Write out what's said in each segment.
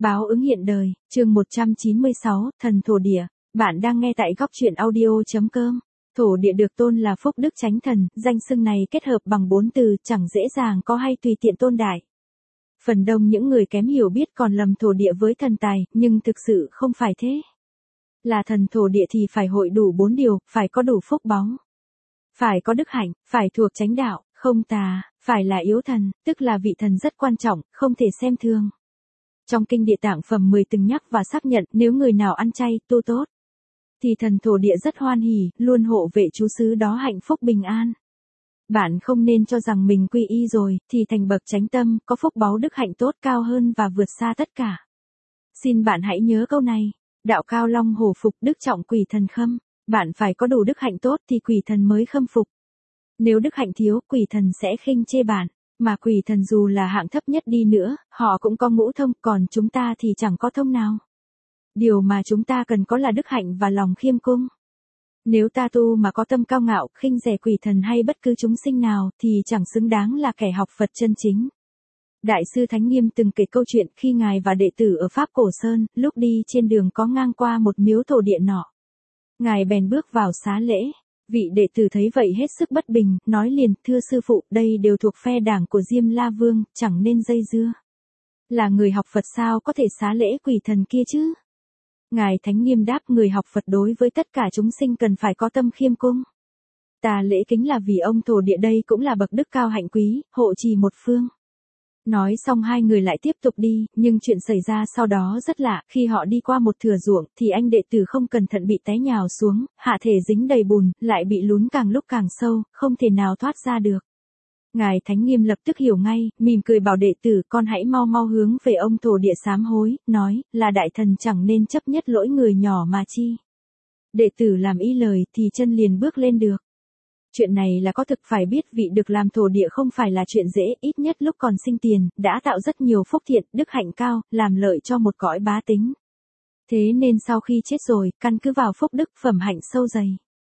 Báo ứng hiện đời, chương 196, thần thổ địa. Bạn đang nghe tại góc truyện audio.com. Thổ địa được tôn là phúc đức chánh thần, danh xưng này kết hợp bằng 4 từ, chẳng dễ dàng có hay tùy tiện tôn đại. Phần đông những người kém hiểu biết còn lầm thổ địa với thần tài, nhưng thực sự không phải thế. Là thần thổ địa thì phải hội đủ 4 điều, phải có đủ phúc báu, phải có đức hạnh, phải thuộc chánh đạo, không tà, phải là yếu thần, tức là vị thần rất quan trọng, không thể xem thường. Trong kinh Địa Tạng phẩm 10 từng nhắc và xác nhận nếu người nào ăn chay, tu tốt, thì thần thổ địa rất hoan hỉ, luôn hộ vệ chú xứ đó hạnh phúc bình an. Bạn không nên cho rằng mình quy y rồi, thì thành bậc chánh tâm, có phúc báu đức hạnh tốt cao hơn và vượt xa tất cả. Xin bạn hãy nhớ câu này, đạo cao long hổ phục, đức trọng quỷ thần khâm. Bạn phải có đủ đức hạnh tốt thì quỷ thần mới khâm phục. Nếu đức hạnh thiếu, quỷ thần sẽ khinh chê bạn. Mà quỷ thần dù là hạng thấp nhất đi nữa, họ cũng có ngũ thông, còn chúng ta thì chẳng có thông nào. Điều mà chúng ta cần có là đức hạnh và lòng khiêm cung. Nếu ta tu mà có tâm cao ngạo, khinh rẻ quỷ thần hay bất cứ chúng sinh nào, thì chẳng xứng đáng là kẻ học Phật chân chính. Đại sư Thánh Nghiêm từng kể câu chuyện khi ngài và đệ tử ở Pháp Cổ Sơn, lúc đi trên đường có ngang qua một miếu thổ địa nọ. Ngài bèn bước vào xá lễ. Vị đệ tử thấy vậy hết sức bất bình, nói liền, thưa sư phụ, đây đều thuộc phe đảng của Diêm La Vương, chẳng nên dây dưa. Là người học Phật sao có thể xá lễ quỷ thần kia chứ? Ngài Thánh Nghiêm đáp, người học Phật đối với tất cả chúng sinh cần phải có tâm khiêm cung. Ta lễ kính là vì ông thổ địa đây cũng là bậc đức cao hạnh quý, hộ trì một phương. Nói xong hai người lại tiếp tục đi, nhưng chuyện xảy ra sau đó rất lạ, khi họ đi qua một thửa ruộng, thì anh đệ tử không cẩn thận bị té nhào xuống, hạ thể dính đầy bùn, lại bị lún càng lúc càng sâu, không thể nào thoát ra được. Ngài Thánh Nghiêm lập tức hiểu ngay, mỉm cười bảo đệ tử, con hãy mau mau hướng về ông thổ địa sám hối, nói, là đại thần chẳng nên chấp nhất lỗi người nhỏ mà chi. Đệ tử làm y lời thì chân liền bước lên được. Chuyện này là có thực phải biết vị được làm thổ địa không phải là chuyện dễ, ít nhất lúc còn sinh tiền, đã tạo rất nhiều phúc thiện, đức hạnh cao, làm lợi cho một cõi bá tính. Thế nên sau khi chết rồi, căn cứ vào phúc đức, phẩm hạnh sâu dày,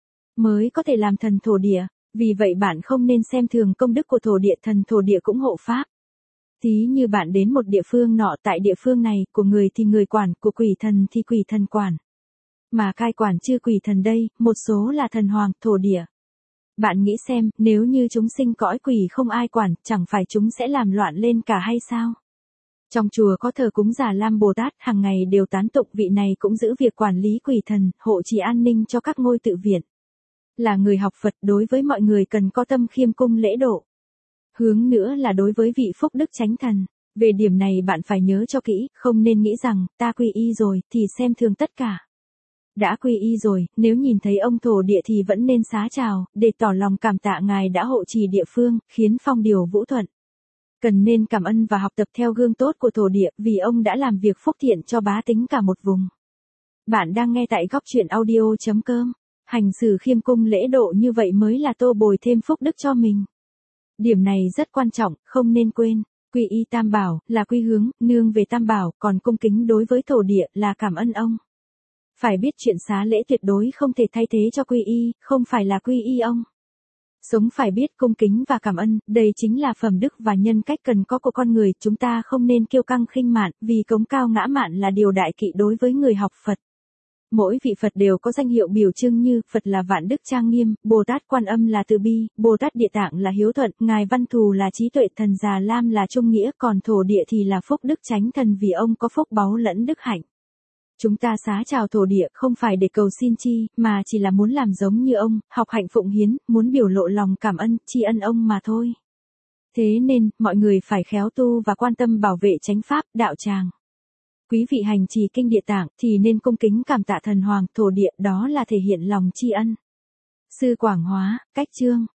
mới có thể làm thần thổ địa, vì vậy bạn không nên xem thường công đức của thổ địa, thần thổ địa cũng hộ pháp. Thí như bạn đến một địa phương nọ, tại địa phương này, của người thì người quản, của quỷ thần thì quỷ thần quản. Mà cai quản chư quỷ thần đây, một số là thần hoàng, thổ địa. Bạn nghĩ xem, nếu như chúng sinh cõi quỷ không ai quản, chẳng phải chúng sẽ làm loạn lên cả hay sao? Trong chùa có thờ cúng Già Lam Bồ Tát, hàng ngày đều tán tụng, vị này cũng giữ việc quản lý quỷ thần, hộ trì an ninh cho các ngôi tự viện. Là người học Phật, đối với mọi người cần có tâm khiêm cung lễ độ. Hướng nữa là đối với vị phúc đức chánh thần. Về điểm này bạn phải nhớ cho kỹ, không nên nghĩ rằng, ta quy y rồi, thì xem thường tất cả. Đã quy y rồi, nếu nhìn thấy ông thổ địa thì vẫn nên xá chào, để tỏ lòng cảm tạ ngài đã hộ trì địa phương, khiến phong điều vũ thuận. Cần nên cảm ơn và học tập theo gương tốt của thổ địa, vì ông đã làm việc phúc thiện cho bá tính cả một vùng. Bạn đang nghe tại góc truyện audio.com. Hành xử khiêm cung lễ độ như vậy mới là tô bồi thêm phúc đức cho mình. Điểm này rất quan trọng, không nên quên. Quy y Tam Bảo, là quy hướng, nương về Tam Bảo, còn cung kính đối với thổ địa, là cảm ơn ông. Phải biết chuyện xá lễ tuyệt đối không thể thay thế cho quy y, không phải là quy y ông. Sống phải biết cung kính và cảm ơn, đây chính là phẩm đức và nhân cách cần có của con người, chúng ta không nên kiêu căng khinh mạn, vì cống cao ngã mạn là điều đại kỵ đối với người học Phật. Mỗi vị Phật đều có danh hiệu biểu trưng như, Phật là vạn đức trang nghiêm, Bồ Tát Quan Âm là từ bi, Bồ Tát Địa Tạng là hiếu thuận, Ngài Văn Thù là trí tuệ, thần Già Lam là trung nghĩa, còn thổ địa thì là phúc đức chánh thần vì ông có phúc báu lẫn đức hạnh. Chúng ta xá chào thổ địa không phải để cầu xin chi, mà chỉ là muốn làm giống như ông, học hạnh phụng hiến, muốn biểu lộ lòng cảm ơn, tri ân ông mà thôi. Thế nên, mọi người phải khéo tu và quan tâm bảo vệ chánh pháp, đạo tràng. Quý vị hành trì kinh Địa Tạng thì nên cung kính cảm tạ thần hoàng, thổ địa, đó là thể hiện lòng tri ân. Sư Quảng Hóa, cách chương.